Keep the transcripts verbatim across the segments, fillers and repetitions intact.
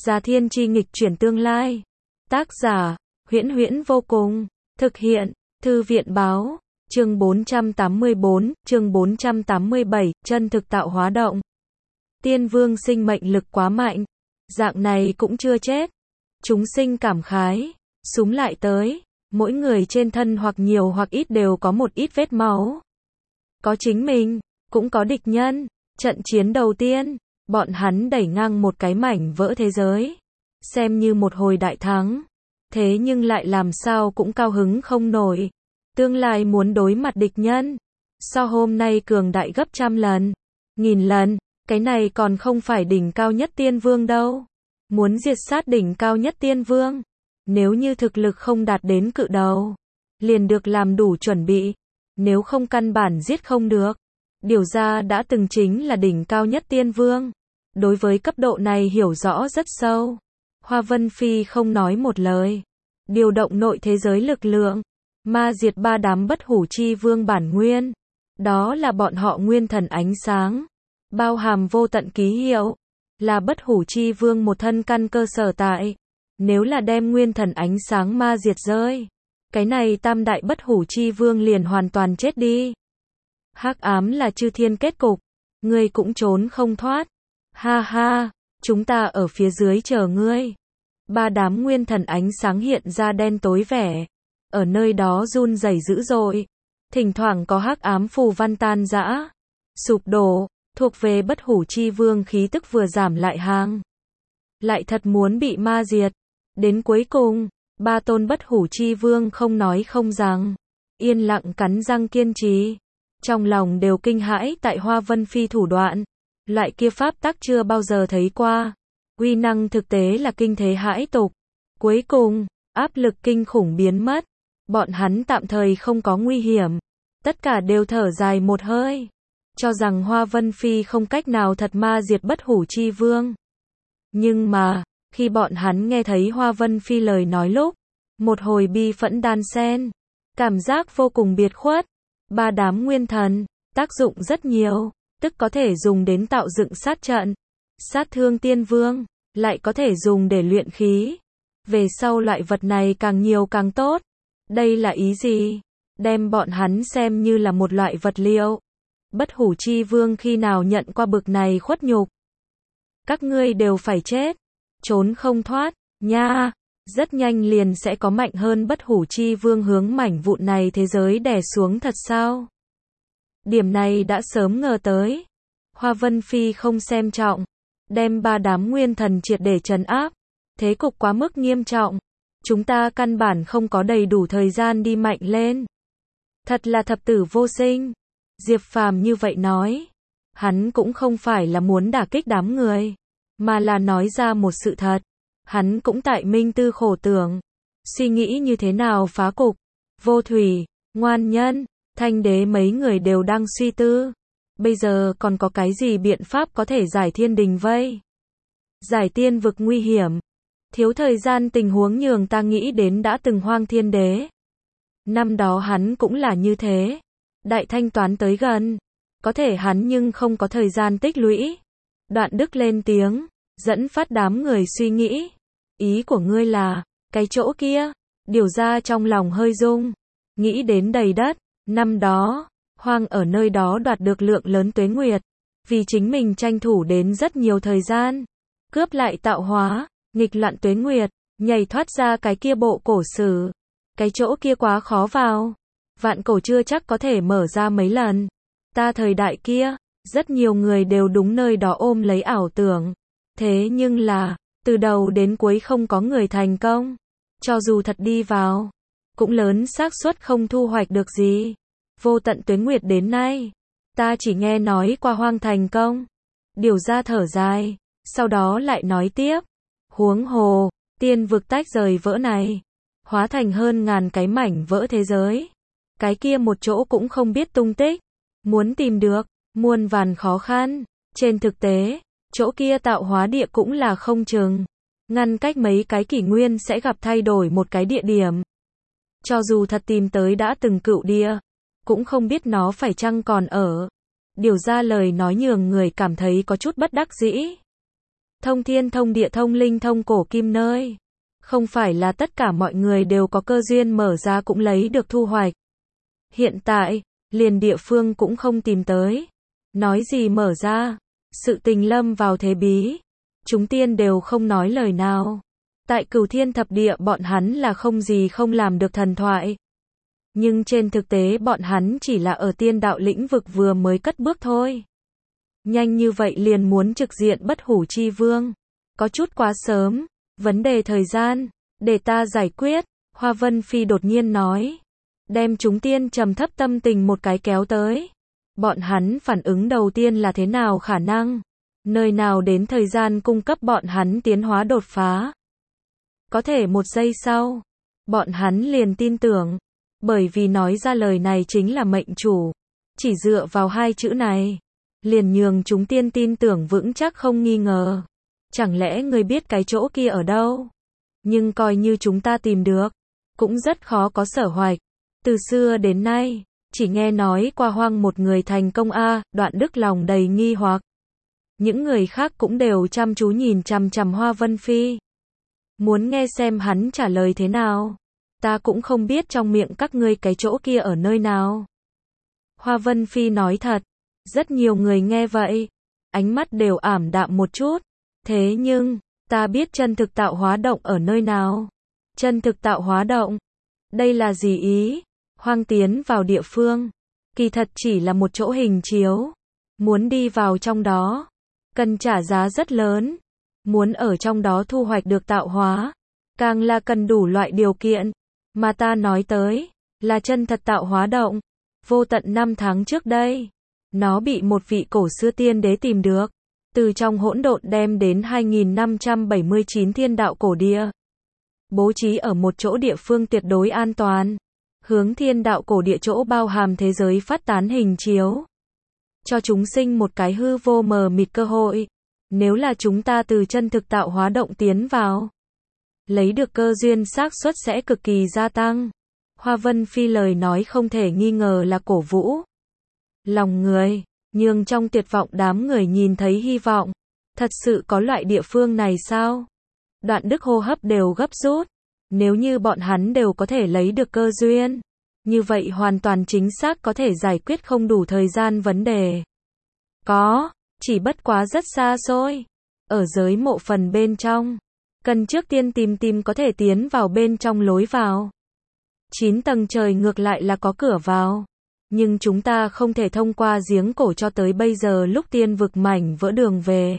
Già Thiên Chi nghịch chuyển tương lai. Tác giả, Huyễn Huyễn vô cùng. Thực hiện, Thư viện báo. Chương bốn trăm tám mươi bốn, chương bốn trăm tám mươi bảy, chân thực tạo hóa động. Tiên vương sinh mệnh lực quá mạnh. Dạng này cũng chưa chết. Chúng sinh cảm khái. Súng lại tới. Mỗi người trên thân hoặc nhiều hoặc ít đều có một ít vết máu. Có chính mình, cũng có địch nhân. Trận chiến đầu tiên, bọn hắn đẩy ngang một cái mảnh vỡ thế giới. Xem như một hồi đại thắng. Thế nhưng lại làm sao cũng cao hứng không nổi. Tương lai muốn đối mặt địch nhân. So hôm nay cường đại gấp trăm lần. Nghìn lần. Cái này còn không phải đỉnh cao nhất tiên vương đâu. Muốn diệt sát đỉnh cao nhất tiên vương. Nếu như thực lực không đạt đến cự đầu. Liền được làm đủ chuẩn bị. Nếu không căn bản giết không được. Điều ra đã từng chính là đỉnh cao nhất tiên vương. Đối với cấp độ này hiểu rõ rất sâu. Hoa Vân Phi không nói một lời. Điều động nội thế giới lực lượng. Ma diệt ba đám bất hủ chi vương bản nguyên. Đó là bọn họ nguyên thần ánh sáng. Bao hàm vô tận ký hiệu. Là bất hủ chi vương một thân căn cơ sở tại. Nếu là đem nguyên thần ánh sáng ma diệt rơi. Cái này tam đại bất hủ chi vương liền hoàn toàn chết đi. Hắc ám là chư thiên kết cục. Ngươi cũng trốn không thoát. Ha ha, chúng ta ở phía dưới chờ ngươi. Ba đám nguyên thần ánh sáng hiện ra đen tối vẻ. Ở nơi đó run rẩy dữ dội. Thỉnh thoảng có hắc ám phù văn tan rã. Sụp đổ, thuộc về bất hủ chi vương khí tức vừa giảm lại hàng. Lại thật muốn bị ma diệt. Đến cuối cùng, ba tôn bất hủ chi vương không nói không rằng. Yên lặng cắn răng kiên trì. Trong lòng đều kinh hãi tại Hoa Vân Phi thủ đoạn. Loại kia pháp tắc chưa bao giờ thấy qua. Uy năng thực tế là kinh thế hãi tục. Cuối cùng, áp lực kinh khủng biến mất. Bọn hắn tạm thời không có nguy hiểm. Tất cả đều thở dài một hơi. Cho rằng Hoa Vân Phi không cách nào thật ma diệt bất hủ chi vương. Nhưng mà, khi bọn hắn nghe thấy Hoa Vân Phi lời nói lúc, một hồi bi phẫn đan xen. Cảm giác vô cùng biệt khuất. Ba đám nguyên thần, tác dụng rất nhiều, tức có thể dùng đến tạo dựng sát trận, sát thương tiên vương, lại có thể dùng để luyện khí. Về sau loại vật này càng nhiều càng tốt. Đây là ý gì? Đem bọn hắn xem như là một loại vật liệu. Bất hủ chi vương khi nào nhận qua bực này khuất nhục. Các ngươi đều phải chết. Trốn không thoát, nha. Rất nhanh liền sẽ có mạnh hơn bất hủ chi vương hướng mảnh vụn này thế giới đè xuống thật sao? Điểm này đã sớm ngờ tới. Hoa Vân Phi không xem trọng. Đem ba đám nguyên thần triệt để trấn áp. Thế cục quá mức nghiêm trọng. Chúng ta căn bản không có đầy đủ thời gian đi mạnh lên. Thật là thập tử vô sinh. Diệp Phàm như vậy nói. Hắn cũng không phải là muốn đả kích đám người. Mà là nói ra một sự thật. Hắn cũng tại minh tư khổ tưởng. Suy nghĩ như thế nào phá cục. Vô Thủy, Ngoan Nhân, Thanh Đế mấy người đều đang suy tư. Bây giờ còn có cái gì biện pháp có thể giải thiên đình vây? Giải tiên vực nguy hiểm. Thiếu thời gian tình huống nhường ta nghĩ đến đã từng Hoang Thiên Đế. Năm đó hắn cũng là như thế. Đại thanh toán tới gần. Có thể hắn nhưng không có thời gian tích lũy. Đoạn Đức lên tiếng. Dẫn phát đám người suy nghĩ. Ý của ngươi là, cái chỗ kia. Điều ra trong lòng hơi rung. Nghĩ đến đầy đất. Năm đó, Hoang ở nơi đó đoạt được lượng lớn tuế nguyệt. Vì chính mình tranh thủ đến rất nhiều thời gian. Cướp lại tạo hóa, nghịch loạn tuế nguyệt. Nhảy thoát ra cái kia bộ cổ sử. Cái chỗ kia quá khó vào. Vạn cổ chưa chắc có thể mở ra mấy lần. Ta thời đại kia, rất nhiều người đều đúng nơi đó ôm lấy ảo tưởng. Thế nhưng là, từ đầu đến cuối không có người thành công. Cho dù thật đi vào, cũng lớn xác suất không thu hoạch được gì. Vô tận tuế nguyệt đến nay, ta chỉ nghe nói qua Hoang thành công. Điều ra thở dài, sau đó lại nói tiếp. Huống hồ, tiên vực tách rời vỡ này, hóa thành hơn ngàn cái mảnh vỡ thế giới. Cái kia một chỗ cũng không biết tung tích. Muốn tìm được, muôn vàn khó khăn. Trên thực tế, chỗ kia tạo hóa địa cũng là không chừng. Ngăn cách mấy cái kỷ nguyên sẽ gặp thay đổi một cái địa điểm. Cho dù thật tìm tới đã từng cựu địa, cũng không biết nó phải chăng còn ở. Điều ra lời nói nhường người cảm thấy có chút bất đắc dĩ. thông thiên thông địa thông linh thông cổ kim nơi. Không phải là tất cả mọi người đều có cơ duyên mở ra cũng lấy được thu hoạch. Hiện tại, liền địa phương cũng không tìm tới. Nói gì mở ra, sự tình lâm vào thế bí. Chúng tiên đều không nói lời nào. Tại Cửu Thiên Thập Địa bọn hắn là không gì không làm được thần thoại. Nhưng trên thực tế bọn hắn chỉ là ở tiên đạo lĩnh vực vừa mới cất bước thôi. Nhanh như vậy liền muốn trực diện Bất Hủ Chi Vương. Có chút quá sớm, vấn đề thời gian, để ta giải quyết, Hoa Vân Phi đột nhiên nói. Đem chúng tiên trầm thấp tâm tình một cái kéo tới. Bọn hắn phản ứng đầu tiên là thế nào khả năng? Nơi nào đến thời gian cung cấp bọn hắn tiến hóa đột phá? Có thể một giây sau, bọn hắn liền tin tưởng. Bởi vì nói ra lời này chính là mệnh chủ. Chỉ dựa vào hai chữ này, liền nhường chúng tiên tin tưởng vững chắc không nghi ngờ. Chẳng lẽ người biết cái chỗ kia ở đâu? Nhưng coi như chúng ta tìm được, cũng rất khó có sở hoạch. Từ xưa đến nay, chỉ nghe nói qua Hoang một người thành công a, Đoạn Đức lòng đầy nghi hoặc. Những người khác cũng đều chăm chú nhìn chằm chằm Hoa Vân Phi. Muốn nghe xem hắn trả lời thế nào. Ta cũng không biết trong miệng các ngươi cái chỗ kia ở nơi nào. Hoa Vân Phi nói thật. Rất nhiều người nghe vậy, ánh mắt đều ảm đạm một chút. Thế nhưng, ta biết chân thực tạo hóa động ở nơi nào. Chân thực tạo hóa động. Đây là gì ý? Hoang tiến vào địa phương. Kỳ thật chỉ là một chỗ hình chiếu. Muốn đi vào trong đó, cần trả giá rất lớn. Muốn ở trong đó thu hoạch được tạo hóa, càng là cần đủ loại điều kiện. Mà ta nói tới, là chân thật tạo hóa động. Vô tận năm tháng trước đây, nó bị một vị cổ xưa tiên đế tìm được. Từ trong hỗn độn đem đến hai nghìn năm trăm bảy mươi chín thiên đạo cổ địa. Bố trí ở một chỗ địa phương tuyệt đối an toàn. Hướng thiên đạo cổ địa chỗ bao hàm thế giới phát tán hình chiếu. Cho chúng sinh một cái hư vô mờ mịt cơ hội. Nếu là chúng ta từ chân thực tạo hóa động tiến vào, lấy được cơ duyên xác suất sẽ cực kỳ gia tăng. Hoa Vân Phi lời nói không thể nghi ngờ là cổ vũ lòng người, nhưng trong tuyệt vọng đám người nhìn thấy hy vọng. Thật sự có loại địa phương này sao? Đoạn Đức hô hấp đều gấp rút. Nếu như bọn hắn đều có thể lấy được cơ duyên, như vậy hoàn toàn chính xác có thể giải quyết không đủ thời gian vấn đề. Có, chỉ bất quá rất xa xôi. Ở giới mộ phần bên trong, cần trước tiên tìm tìm có thể tiến vào bên trong lối vào. Chín tầng trời ngược lại là có cửa vào. Nhưng chúng ta không thể thông qua giếng cổ cho tới bây giờ lúc tiên vực mảnh vỡ đường về.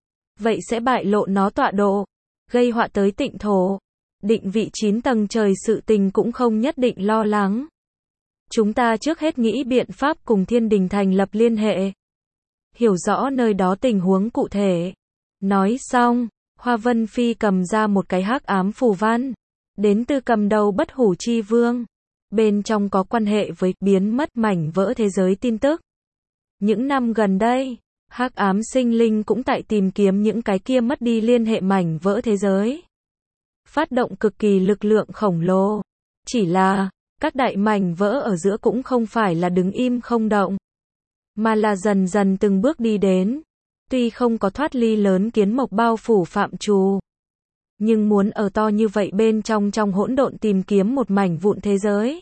Vậy sẽ bại lộ nó tọa độ, gây họa tới tịnh thổ. Định vị chín tầng trời sự tình cũng không nhất định lo lắng. Chúng ta trước hết nghĩ biện pháp cùng thiên đình thành lập liên hệ. Hiểu rõ nơi đó tình huống cụ thể. Nói xong, Hoa Vân Phi cầm ra một cái hắc ám phù văn. Đến từ cầm đầu Bất Hủ Chi Vương. Bên trong có quan hệ với biến mất mảnh vỡ thế giới tin tức. Những năm gần đây, hắc ám sinh linh cũng tại tìm kiếm những cái kia mất đi liên hệ mảnh vỡ thế giới. Phát động cực kỳ lực lượng khổng lồ. Chỉ là, các đại mảnh vỡ ở giữa cũng không phải là đứng im không động, mà là dần dần từng bước đi đến. Tuy không có thoát ly lớn kiến mộc bao phủ phạm trù, nhưng muốn ở to như vậy bên trong trong hỗn độn tìm kiếm một mảnh vụn thế giới,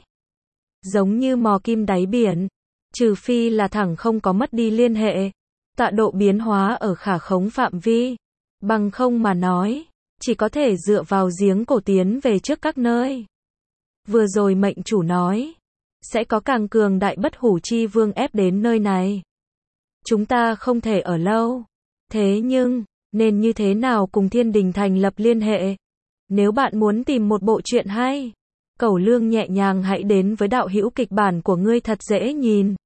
giống như mò kim đáy biển, trừ phi là thẳng không có mất đi liên hệ, tọa độ biến hóa ở khả khống phạm vi, bằng không mà nói, chỉ có thể dựa vào giếng cổ tiến về trước các nơi. Vừa rồi mệnh chủ nói, sẽ có càng cường đại Bất Hủ Chi Vương ép đến nơi này. Chúng ta không thể ở lâu. Thế nhưng, nên như thế nào cùng thiên đình thành lập liên hệ? Nếu bạn muốn tìm một bộ truyện hay, Cẩu Lương nhẹ nhàng hãy đến với đạo hữu kịch bản của ngươi thật dễ nhìn.